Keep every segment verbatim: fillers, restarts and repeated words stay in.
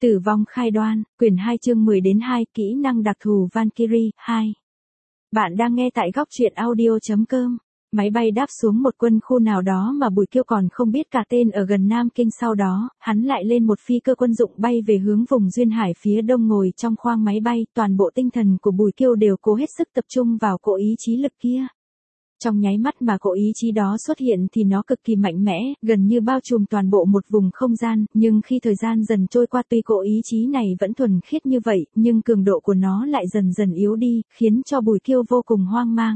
Tử vong khai đoan, quyển hai chương mười đến hai, kỹ năng đặc thù Valkyrie, hai. Bạn đang nghe tại góc truyện audio chấm com. Máy bay đáp xuống một quân khu nào đó mà Bùi Kiêu còn không biết cả tên ở gần Nam Kinh, sau đó, hắn lại lên một phi cơ quân dụng bay về hướng vùng duyên hải phía đông. Ngồi trong khoang máy bay, toàn bộ tinh thần của Bùi Kiêu đều cố hết sức tập trung vào cỗ ý chí lực kia. Trong nháy mắt mà cỗ ý chí đó xuất hiện thì nó cực kỳ mạnh mẽ, gần như bao trùm toàn bộ một vùng không gian, nhưng khi thời gian dần trôi qua, tuy cỗ ý chí này vẫn thuần khiết như vậy, nhưng cường độ của nó lại dần dần yếu đi, khiến cho Bùi Kiêu vô cùng hoang mang.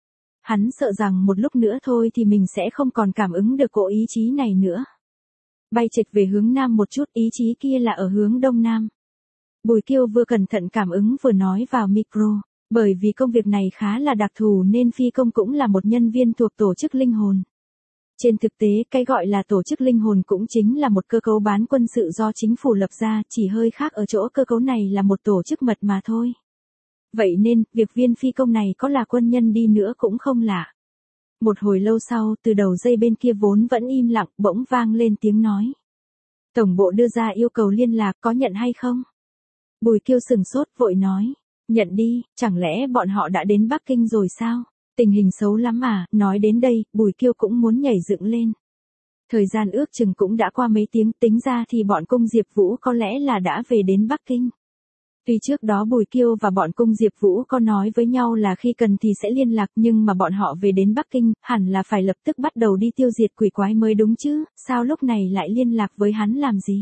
Hắn sợ rằng một lúc nữa thôi thì mình sẽ không còn cảm ứng được cỗ ý chí này nữa. Bay chệch về hướng nam một chút, ý chí kia là ở hướng đông nam. Bùi Kiêu vừa cẩn thận cảm ứng vừa nói vào micro. Bởi vì công việc này khá là đặc thù nên phi công cũng là một nhân viên thuộc tổ chức linh hồn. Trên thực tế, cái gọi là tổ chức linh hồn cũng chính là một cơ cấu bán quân sự do chính phủ lập ra, chỉ hơi khác ở chỗ cơ cấu này là một tổ chức mật mà thôi. Vậy nên, việc viên phi công này có là quân nhân đi nữa cũng không lạ. Một hồi lâu sau, từ đầu dây bên kia vốn vẫn im lặng, bỗng vang lên tiếng nói. Tổng bộ đưa ra yêu cầu liên lạc, có nhận hay không? Bùi Kiêu sửng sốt vội nói. Nhận đi, chẳng lẽ bọn họ đã đến Bắc Kinh rồi sao? Tình hình xấu lắm à? Nói đến đây, Bùi Kiêu cũng muốn nhảy dựng lên. Thời gian ước chừng cũng đã qua mấy tiếng, tính ra thì bọn Cung Diệp Vũ có lẽ là đã về đến Bắc Kinh. Tuy trước đó Bùi Kiêu và bọn Cung Diệp Vũ có nói với nhau là khi cần thì sẽ liên lạc, nhưng mà bọn họ về đến Bắc Kinh, hẳn là phải lập tức bắt đầu đi tiêu diệt quỷ quái mới đúng chứ, sao lúc này lại liên lạc với hắn làm gì?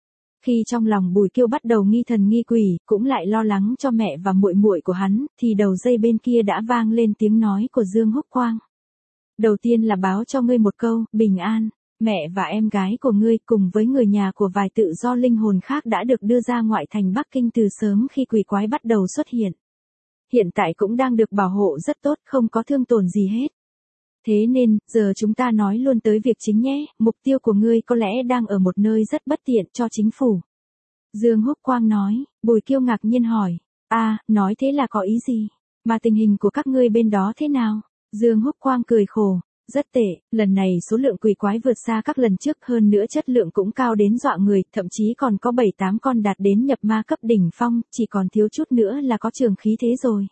Khi trong lòng Bùi Kiêu bắt đầu nghi thần nghi quỷ, cũng lại lo lắng cho mẹ và muội muội của hắn, thì đầu dây bên kia đã vang lên tiếng nói của Dương Húc Quang. Đầu tiên là báo cho ngươi một câu, bình an, mẹ và em gái của ngươi cùng với người nhà của vài tự do linh hồn khác đã được đưa ra ngoại thành Bắc Kinh từ sớm khi quỷ quái bắt đầu xuất hiện. Hiện tại cũng đang được bảo hộ rất tốt, không có thương tổn gì hết. Thế nên, giờ chúng ta nói luôn tới việc chính nhé, mục tiêu của ngươi có lẽ đang ở một nơi rất bất tiện cho chính phủ. Dương Húc Quang nói, Bùi Kiêu ngạc nhiên hỏi, à, nói thế là có ý gì? Mà tình hình của các ngươi bên đó thế nào? Dương Húc Quang cười khổ, rất tệ, lần này số lượng quỷ quái vượt xa các lần trước, hơn nữa chất lượng cũng cao đến dọa người, thậm chí còn có bảy tám con đạt đến nhập ma cấp đỉnh phong, chỉ còn thiếu chút nữa là có trường khí thế rồi.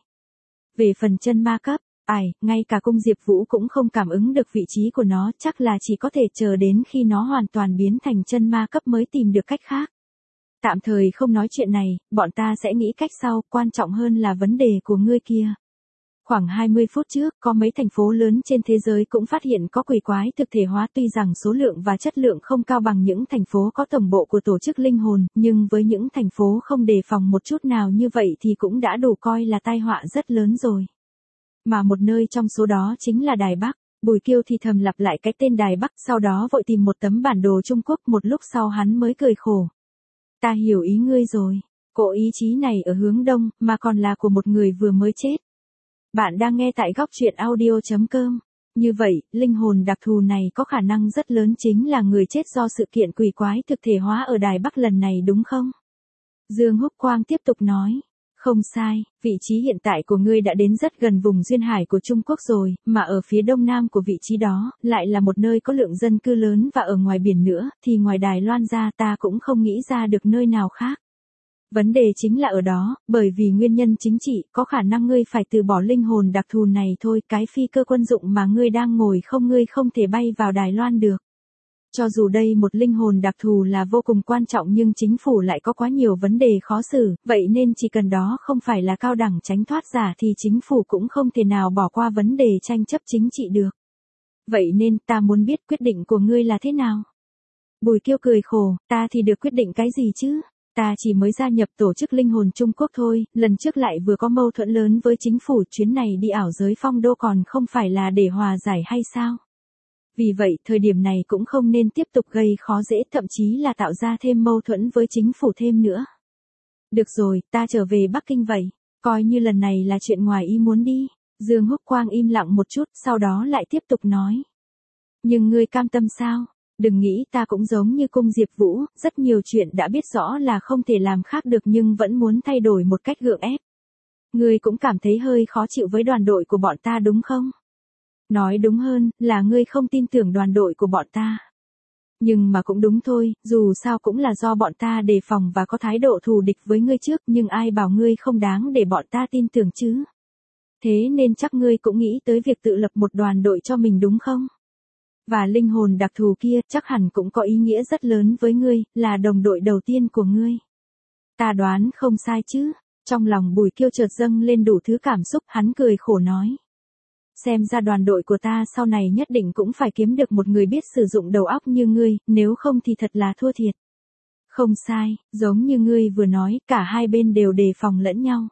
Về phần chân ma cấp, ai, ngay cả Cung Diệp Vũ cũng không cảm ứng được vị trí của nó, chắc là chỉ có thể chờ đến khi nó hoàn toàn biến thành chân ma cấp mới tìm được cách khác. Tạm thời không nói chuyện này, bọn ta sẽ nghĩ cách sau, quan trọng hơn là vấn đề của ngươi kia. Khoảng hai mươi phút trước, có mấy thành phố lớn trên thế giới cũng phát hiện có quỷ quái thực thể hóa, tuy rằng số lượng và chất lượng không cao bằng những thành phố có tổng bộ của tổ chức linh hồn, nhưng với những thành phố không đề phòng một chút nào như vậy thì cũng đã đủ coi là tai họa rất lớn rồi. Mà một nơi trong số đó chính là Đài Bắc. Bùi Kiêu thì thầm lặp lại cái tên Đài Bắc, sau đó vội tìm một tấm bản đồ Trung Quốc, một lúc sau hắn mới cười khổ. Ta hiểu ý ngươi rồi. Cỗ ý chí này ở hướng đông, mà còn là của một người vừa mới chết. Bạn đang nghe tại góc truyện audio chấm com. Như vậy, linh hồn đặc thù này có khả năng rất lớn chính là người chết do sự kiện quỷ quái thực thể hóa ở Đài Bắc lần này đúng không? Dương Húc Quang tiếp tục nói. Không sai, vị trí hiện tại của ngươi đã đến rất gần vùng duyên hải của Trung Quốc rồi, mà ở phía đông nam của vị trí đó, lại là một nơi có lượng dân cư lớn, và ở ngoài biển nữa, thì ngoài Đài Loan ra ta cũng không nghĩ ra được nơi nào khác. Vấn đề chính là ở đó, bởi vì nguyên nhân chính trị, có khả năng ngươi phải từ bỏ linh hồn đặc thù này thôi, cái phi cơ quân dụng mà ngươi đang ngồi không ngươi không thể bay vào Đài Loan được. Cho dù đây một linh hồn đặc thù là vô cùng quan trọng nhưng chính phủ lại có quá nhiều vấn đề khó xử, vậy nên chỉ cần đó không phải là cao đẳng tránh thoát giả thì chính phủ cũng không thể nào bỏ qua vấn đề tranh chấp chính trị được. Vậy nên ta muốn biết quyết định của ngươi là thế nào? Bùi Kiêu cười khổ, ta thì được quyết định cái gì chứ? Ta chỉ mới gia nhập tổ chức linh hồn Trung Quốc thôi, lần trước lại vừa có mâu thuẫn lớn với chính phủ, chuyến này đi ảo giới phong đô còn không phải là để hòa giải hay sao? Vì vậy, thời điểm này cũng không nên tiếp tục gây khó dễ, thậm chí là tạo ra thêm mâu thuẫn với chính phủ thêm nữa. Được rồi, ta trở về Bắc Kinh vậy. Coi như lần này là chuyện ngoài ý muốn đi. Dương Húc Quang im lặng một chút, sau đó lại tiếp tục nói. Nhưng ngươi cam tâm sao? Đừng nghĩ ta cũng giống như Cung Diệp Vũ, rất nhiều chuyện đã biết rõ là không thể làm khác được nhưng vẫn muốn thay đổi một cách gượng ép. Ngươi cũng cảm thấy hơi khó chịu với đoàn đội của bọn ta đúng không? Nói đúng hơn, là ngươi không tin tưởng đoàn đội của bọn ta. Nhưng mà cũng đúng thôi, dù sao cũng là do bọn ta đề phòng và có thái độ thù địch với ngươi trước, nhưng ai bảo ngươi không đáng để bọn ta tin tưởng chứ. Thế nên chắc ngươi cũng nghĩ tới việc tự lập một đoàn đội cho mình đúng không? Và linh hồn đặc thù kia chắc hẳn cũng có ý nghĩa rất lớn với ngươi, là đồng đội đầu tiên của ngươi. Ta đoán không sai chứ. Trong lòng Bùi Kiêu chợt dâng lên đủ thứ cảm xúc, hắn cười khổ nói. Xem ra đoàn đội của ta sau này nhất định cũng phải kiếm được một người biết sử dụng đầu óc như ngươi, nếu không thì thật là thua thiệt. Không sai, giống như ngươi vừa nói, cả hai bên đều đề phòng lẫn nhau.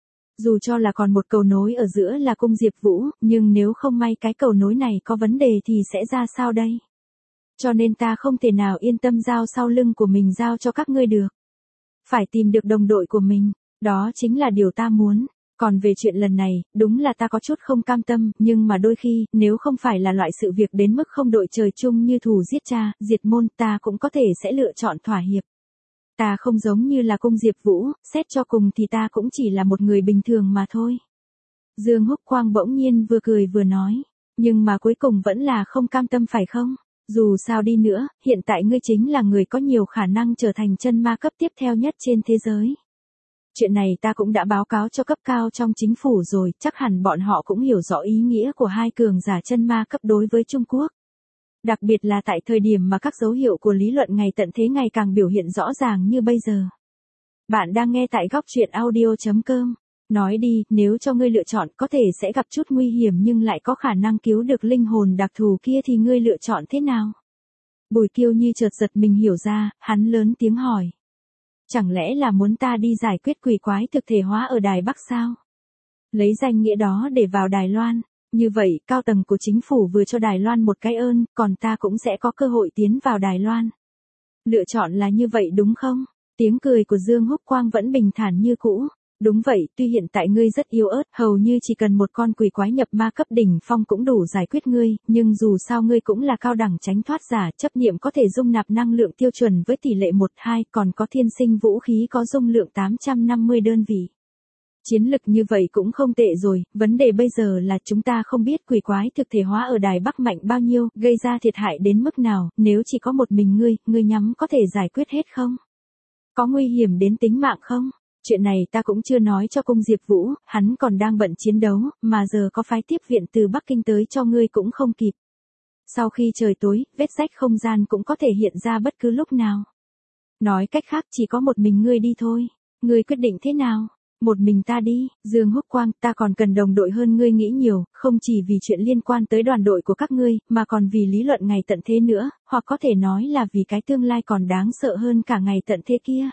Dù cho là còn một cầu nối ở giữa là cung Diệp Vũ, nhưng nếu không may cái cầu nối này có vấn đề thì sẽ ra sao đây? Cho nên ta không thể nào yên tâm giao sau lưng của mình giao cho các ngươi được. Phải tìm được đồng đội của mình, đó chính là điều ta muốn. Còn về chuyện lần này, đúng là ta có chút không cam tâm, nhưng mà đôi khi, nếu không phải là loại sự việc đến mức không đội trời chung như thù giết cha, diệt môn, ta cũng có thể sẽ lựa chọn thỏa hiệp. Ta không giống như là cung Diệp Vũ, xét cho cùng thì ta cũng chỉ là một người bình thường mà thôi. Dương Húc Quang bỗng nhiên vừa cười vừa nói, nhưng mà cuối cùng vẫn là không cam tâm phải không? Dù sao đi nữa, hiện tại ngươi chính là người có nhiều khả năng trở thành chân ma cấp tiếp theo nhất trên thế giới. Chuyện này ta cũng đã báo cáo cho cấp cao trong chính phủ rồi, chắc hẳn bọn họ cũng hiểu rõ ý nghĩa của hai cường giả chân ma cấp đối với Trung Quốc. Đặc biệt là tại thời điểm mà các dấu hiệu của lý luận ngày tận thế ngày càng biểu hiện rõ ràng như bây giờ. Bạn đang nghe tại góc truyện audio chấm com. Nói đi, nếu cho ngươi lựa chọn có thể sẽ gặp chút nguy hiểm nhưng lại có khả năng cứu được linh hồn đặc thù kia thì ngươi lựa chọn thế nào? Bùi Kiêu như chợt giật mình hiểu ra, hắn lớn tiếng hỏi. Chẳng lẽ là muốn ta đi giải quyết quỷ quái thực thể hóa ở Đài Bắc sao? Lấy danh nghĩa đó để vào Đài Loan. Như vậy, cao tầng của chính phủ vừa cho Đài Loan một cái ơn, còn ta cũng sẽ có cơ hội tiến vào Đài Loan. Lựa chọn là như vậy đúng không? Tiếng cười của Dương Húc Quang vẫn bình thản như cũ. Đúng vậy, tuy hiện tại ngươi rất yếu ớt, hầu như chỉ cần một con quỷ quái nhập ma cấp đỉnh phong cũng đủ giải quyết ngươi, nhưng dù sao ngươi cũng là cao đẳng tránh thoát giả, chấp niệm có thể dung nạp năng lượng tiêu chuẩn với tỷ lệ một hai, còn có thiên sinh vũ khí có dung lượng tám trăm năm mươi đơn vị. Chiến lực như vậy cũng không tệ rồi, vấn đề bây giờ là chúng ta không biết quỷ quái thực thể hóa ở Đài Bắc mạnh bao nhiêu, gây ra thiệt hại đến mức nào, nếu chỉ có một mình ngươi, ngươi nhắm có thể giải quyết hết không? Có nguy hiểm đến tính mạng không? Chuyện này ta cũng chưa nói cho cung Diệp Vũ, hắn còn đang bận chiến đấu, mà giờ có phái tiếp viện từ Bắc Kinh tới cho ngươi cũng không kịp. Sau khi trời tối, vết rách không gian cũng có thể hiện ra bất cứ lúc nào. Nói cách khác chỉ có một mình ngươi đi thôi. Ngươi quyết định thế nào? Một mình ta đi, Dương Húc Quang, ta còn cần đồng đội hơn ngươi nghĩ nhiều, không chỉ vì chuyện liên quan tới đoàn đội của các ngươi, mà còn vì lý luận ngày tận thế nữa, hoặc có thể nói là vì cái tương lai còn đáng sợ hơn cả ngày tận thế kia.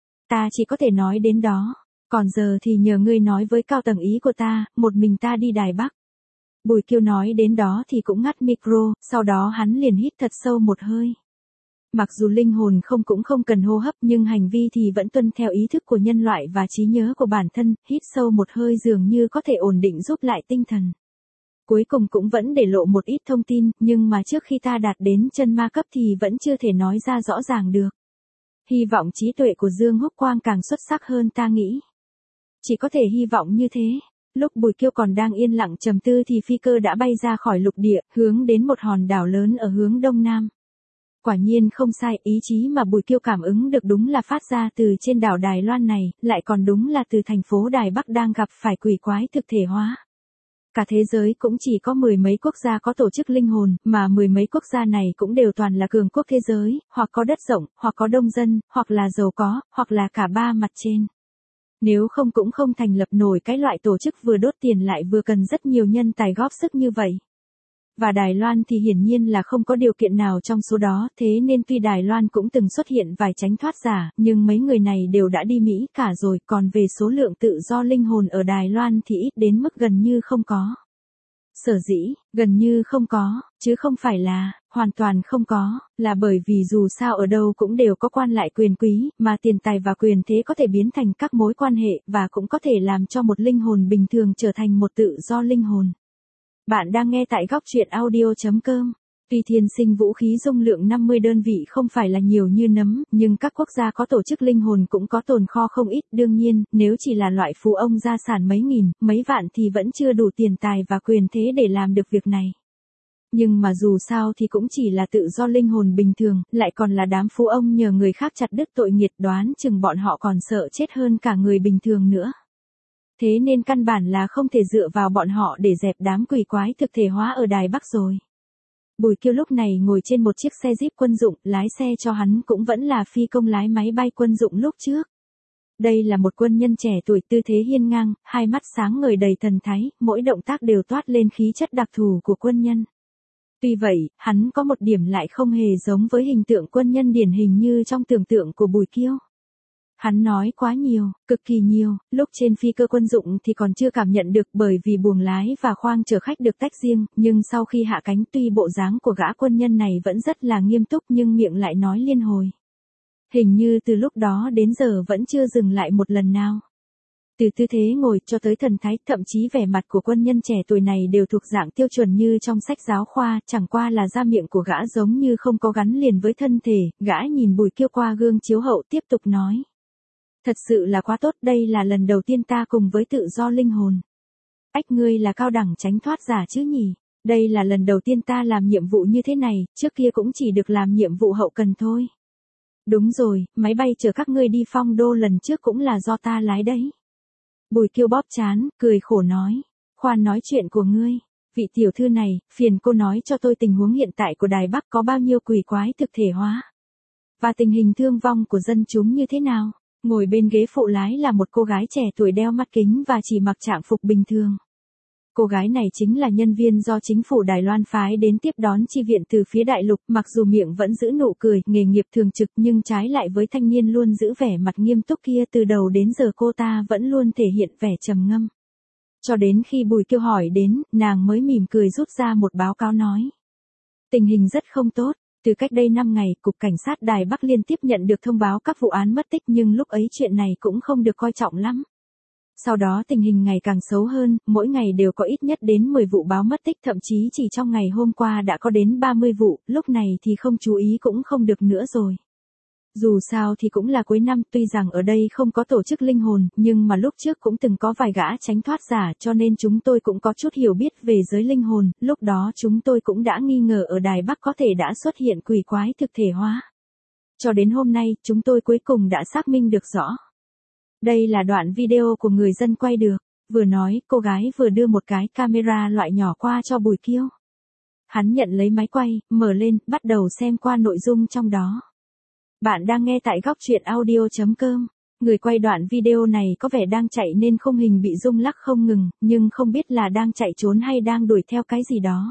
Ta chỉ có thể nói đến đó, còn giờ thì nhờ ngươi nói với cao tầng ý của ta, một mình ta đi Đài Bắc. Bùi Kiêu nói đến đó thì cũng ngắt micro, sau đó hắn liền hít thật sâu một hơi. Mặc dù linh hồn không cũng không cần hô hấp nhưng hành vi thì vẫn tuân theo ý thức của nhân loại và trí nhớ của bản thân, hít sâu một hơi dường như có thể ổn định giúp lại tinh thần. Cuối cùng cũng vẫn để lộ một ít thông tin, nhưng mà trước khi ta đạt đến chân ma cấp thì vẫn chưa thể nói ra rõ ràng được. Hy vọng trí tuệ của Dương Húc Quang càng xuất sắc hơn ta nghĩ. Chỉ có thể hy vọng như thế. Lúc Bùi Kiêu còn đang yên lặng trầm tư thì phi cơ đã bay ra khỏi lục địa, hướng đến một hòn đảo lớn ở hướng đông nam. Quả nhiên không sai, ý chí mà Bùi Kiêu cảm ứng được đúng là phát ra từ trên đảo Đài Loan này, lại còn đúng là từ thành phố Đài Bắc đang gặp phải quỷ quái thực thể hóa. Cả thế giới cũng chỉ có mười mấy quốc gia có tổ chức linh hồn, mà mười mấy quốc gia này cũng đều toàn là cường quốc thế giới, hoặc có đất rộng, hoặc có đông dân, hoặc là giàu có, hoặc là cả ba mặt trên. Nếu không cũng không thành lập nổi cái loại tổ chức vừa đốt tiền lại vừa cần rất nhiều nhân tài góp sức như vậy. Và Đài Loan thì hiển nhiên là không có điều kiện nào trong số đó, thế nên tuy Đài Loan cũng từng xuất hiện vài tránh thoát giả, nhưng mấy người này đều đã đi Mỹ cả rồi, còn về số lượng tự do linh hồn ở Đài Loan thì ít đến mức gần như không có. Sở dĩ, gần như không có, chứ không phải là, hoàn toàn không có, là bởi vì dù sao ở đâu cũng đều có quan lại quyền quý, mà tiền tài và quyền thế có thể biến thành các mối quan hệ, và cũng có thể làm cho một linh hồn bình thường trở thành một tự do linh hồn. Bạn đang nghe tại góc truyện audio chấm com. Tuy thiên sinh vũ khí dung lượng năm mươi đơn vị không phải là nhiều như nấm, nhưng các quốc gia có tổ chức linh hồn cũng có tồn kho không ít. Đương nhiên, nếu chỉ là loại phú ông gia sản mấy nghìn, mấy vạn thì vẫn chưa đủ tiền tài và quyền thế để làm được việc này. Nhưng mà dù sao thì cũng chỉ là tự do linh hồn bình thường, lại còn là đám phú ông nhờ người khác chặt đứt tội nghiệt, đoán chừng bọn họ còn sợ chết hơn cả người bình thường nữa. Thế nên căn bản là không thể dựa vào bọn họ để dẹp đám quỷ quái thực thể hóa ở Đài Bắc rồi. Bùi Kiêu lúc này ngồi trên một chiếc xe Jeep quân dụng, lái xe cho hắn cũng vẫn là phi công lái máy bay quân dụng lúc trước. Đây là một quân nhân trẻ tuổi, tư thế hiên ngang, hai mắt sáng ngời đầy thần thái, mỗi động tác đều toát lên khí chất đặc thù của quân nhân. Tuy vậy, hắn có một điểm lại không hề giống với hình tượng quân nhân điển hình như trong tưởng tượng của Bùi Kiêu. Hắn nói quá nhiều, cực kỳ nhiều, lúc trên phi cơ quân dụng thì còn chưa cảm nhận được bởi vì buồng lái và khoang chở khách được tách riêng, nhưng sau khi hạ cánh tuy bộ dáng của gã quân nhân này vẫn rất là nghiêm túc nhưng miệng lại nói liên hồi. Hình như từ lúc đó đến giờ vẫn chưa dừng lại một lần nào. Từ tư thế ngồi cho tới thần thái, thậm chí vẻ mặt của quân nhân trẻ tuổi này đều thuộc dạng tiêu chuẩn như trong sách giáo khoa, chẳng qua là da miệng của gã giống như không có gắn liền với thân thể. Gã nhìn Bùi Kiêu qua gương chiếu hậu tiếp tục nói. Thật sự là quá tốt, đây là lần đầu tiên ta cùng với tự do linh hồn. Ách, ngươi là cao đẳng tránh thoát giả chứ nhỉ? Đây là lần đầu tiên ta làm nhiệm vụ như thế này, trước kia cũng chỉ được làm nhiệm vụ hậu cần thôi. Đúng rồi, máy bay chở các ngươi đi Phong Đô lần trước cũng là do ta lái đấy. Bùi Kiêu bóp trán, cười khổ nói. Khoan nói chuyện của ngươi. Vị tiểu thư này, phiền cô nói cho tôi tình huống hiện tại của Đài Bắc có bao nhiêu quỷ quái thực thể hóa. Và tình hình thương vong của dân chúng như thế nào. Ngồi bên ghế phụ lái là một cô gái trẻ tuổi đeo mắt kính và chỉ mặc trạng phục bình thường. Cô gái này chính là nhân viên do chính phủ Đài Loan phái đến tiếp đón chi viện từ phía đại lục, mặc dù miệng vẫn giữ nụ cười, nghề nghiệp thường trực nhưng trái lại với thanh niên luôn giữ vẻ mặt nghiêm túc kia, từ đầu đến giờ cô ta vẫn luôn thể hiện vẻ trầm ngâm. Cho đến khi Bùi Kiêu hỏi đến, nàng mới mỉm cười rút ra một báo cáo nói. Tình hình rất không tốt. Từ cách đây năm ngày, Cục Cảnh sát Đài Bắc liên tiếp nhận được thông báo các vụ án mất tích nhưng lúc ấy chuyện này cũng không được coi trọng lắm. Sau đó tình hình ngày càng xấu hơn, mỗi ngày đều có ít nhất đến mười vụ báo mất tích, thậm chí chỉ trong ngày hôm qua đã có đến ba mươi vụ, lúc này thì không chú ý cũng không được nữa rồi. Dù sao thì cũng là cuối năm, tuy rằng ở đây không có tổ chức linh hồn, nhưng mà lúc trước cũng từng có vài gã tránh thoát giả, cho nên chúng tôi cũng có chút hiểu biết về giới linh hồn, lúc đó chúng tôi cũng đã nghi ngờ ở Đài Bắc có thể đã xuất hiện quỷ quái thực thể hóa. Cho đến hôm nay, chúng tôi cuối cùng đã xác minh được rõ. Đây là đoạn video của người dân quay được, vừa nói, cô gái vừa đưa một cái camera loại nhỏ qua cho Bùi Kiêu. Hắn nhận lấy máy quay, mở lên, bắt đầu xem qua nội dung trong đó. Bạn đang nghe tại góc truyện audio chấm com. Người quay đoạn video này có vẻ đang chạy nên khung hình bị rung lắc không ngừng, nhưng không biết là đang chạy trốn hay đang đuổi theo cái gì đó.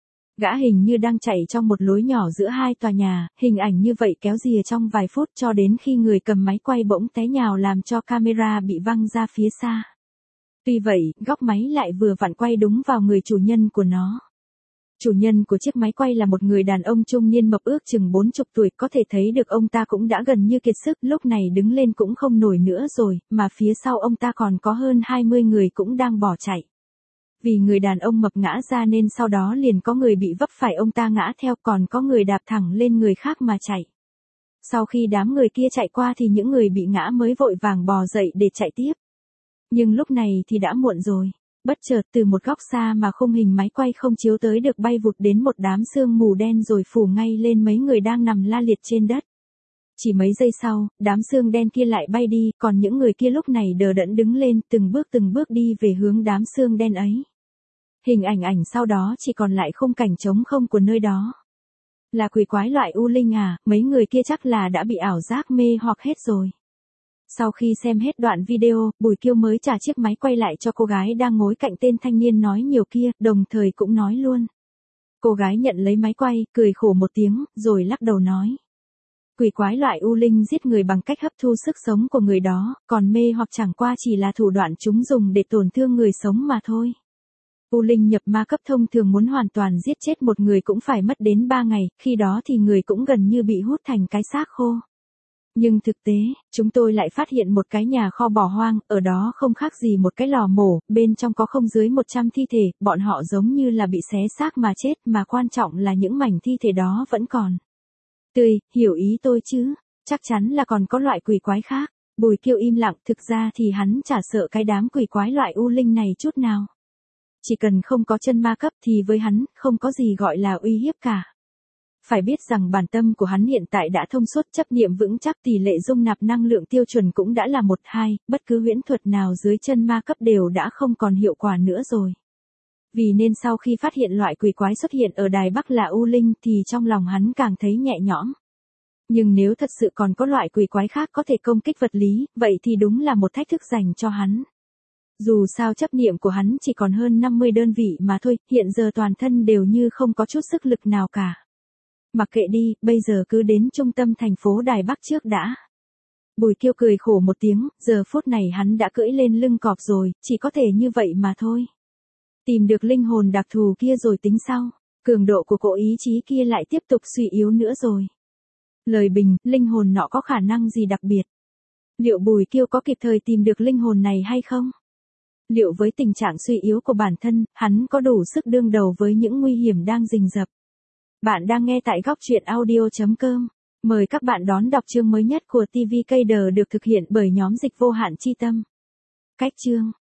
Gã hình như đang chạy trong một lối nhỏ giữa hai tòa nhà, hình ảnh như vậy kéo dìa trong vài phút cho đến khi người cầm máy quay bỗng té nhào làm cho camera bị văng ra phía xa. Tuy vậy, góc máy lại vừa vặn quay đúng vào người chủ nhân của nó. Chủ nhân của chiếc máy quay là một người đàn ông trung niên mập ước chừng bốn chục tuổi, có thể thấy được ông ta cũng đã gần như kiệt sức, lúc này đứng lên cũng không nổi nữa rồi, mà phía sau ông ta còn có hơn hai mươi người cũng đang bỏ chạy. Vì người đàn ông mập ngã ra nên sau đó liền có người bị vấp phải ông ta ngã theo, còn có người đạp thẳng lên người khác mà chạy. Sau khi đám người kia chạy qua thì những người bị ngã mới vội vàng bò dậy để chạy tiếp. Nhưng lúc này thì đã muộn rồi. Bất chợt từ một góc xa mà khung hình máy quay không chiếu tới được bay vụt đến một đám sương mù đen rồi phủ ngay lên mấy người đang nằm la liệt trên đất. Chỉ mấy giây sau, đám sương đen kia lại bay đi, còn những người kia lúc này đờ đẫn đứng lên, từng bước từng bước đi về hướng đám sương đen ấy. Hình ảnh ảnh sau đó chỉ còn lại khung cảnh trống không của nơi đó. Là quỷ quái loại u linh à, mấy người kia chắc là đã bị ảo giác mê hoặc hết rồi. Sau khi xem hết đoạn video, Bùi Kiêu mới trả chiếc máy quay lại cho cô gái đang ngồi cạnh tên thanh niên nói nhiều kia, đồng thời cũng nói luôn. Cô gái nhận lấy máy quay, cười khổ một tiếng, rồi lắc đầu nói. Quỷ quái loại u linh giết người bằng cách hấp thu sức sống của người đó, còn mê hoặc chẳng qua chỉ là thủ đoạn chúng dùng để tổn thương người sống mà thôi. U linh nhập ma cấp thông thường muốn hoàn toàn giết chết một người cũng phải mất đến ba ngày, khi đó thì người cũng gần như bị hút thành cái xác khô. Nhưng thực tế, chúng tôi lại phát hiện một cái nhà kho bỏ hoang, ở đó không khác gì một cái lò mổ, bên trong có không dưới một trăm thi thể, bọn họ giống như là bị xé xác mà chết, mà quan trọng là những mảnh thi thể đó vẫn còn tươi, hiểu ý tôi chứ, chắc chắn là còn có loại quỷ quái khác. Bùi Kiêu im lặng, thực ra thì hắn chả sợ cái đám quỷ quái loại u linh này chút nào. Chỉ cần không có chân ma cấp thì với hắn, không có gì gọi là uy hiếp cả. Phải biết rằng bản tâm của hắn hiện tại đã thông suốt, chấp niệm vững chắc, tỷ lệ dung nạp năng lượng tiêu chuẩn cũng đã là một hai, bất cứ huyễn thuật nào dưới chân ma cấp đều đã không còn hiệu quả nữa rồi. Vì nên sau khi phát hiện loại quỷ quái xuất hiện ở Đài Bắc là U Linh thì trong lòng hắn càng thấy nhẹ nhõm. Nhưng nếu thật sự còn có loại quỷ quái khác có thể công kích vật lý, vậy thì đúng là một thách thức dành cho hắn. Dù sao chấp niệm của hắn chỉ còn hơn năm mươi đơn vị mà thôi, hiện giờ toàn thân đều như không có chút sức lực nào cả. Mặc kệ đi, bây giờ cứ đến trung tâm thành phố Đài Bắc trước đã. Bùi Kiêu cười khổ một tiếng, giờ phút này hắn đã cưỡi lên lưng cọp rồi, chỉ có thể như vậy mà thôi. Tìm được linh hồn đặc thù kia rồi tính sau, cường độ của cỗ ý chí kia lại tiếp tục suy yếu nữa rồi. Lời bình, linh hồn nọ có khả năng gì đặc biệt? Liệu Bùi Kiêu có kịp thời tìm được linh hồn này hay không? Liệu với tình trạng suy yếu của bản thân, hắn có đủ sức đương đầu với những nguy hiểm đang rình rập? Bạn đang nghe tại góc truyện audio chấm com. Mời các bạn đón đọc chương mới nhất của ti vi Cây Đờ được thực hiện bởi nhóm dịch vô hạn chi tâm. Cách chương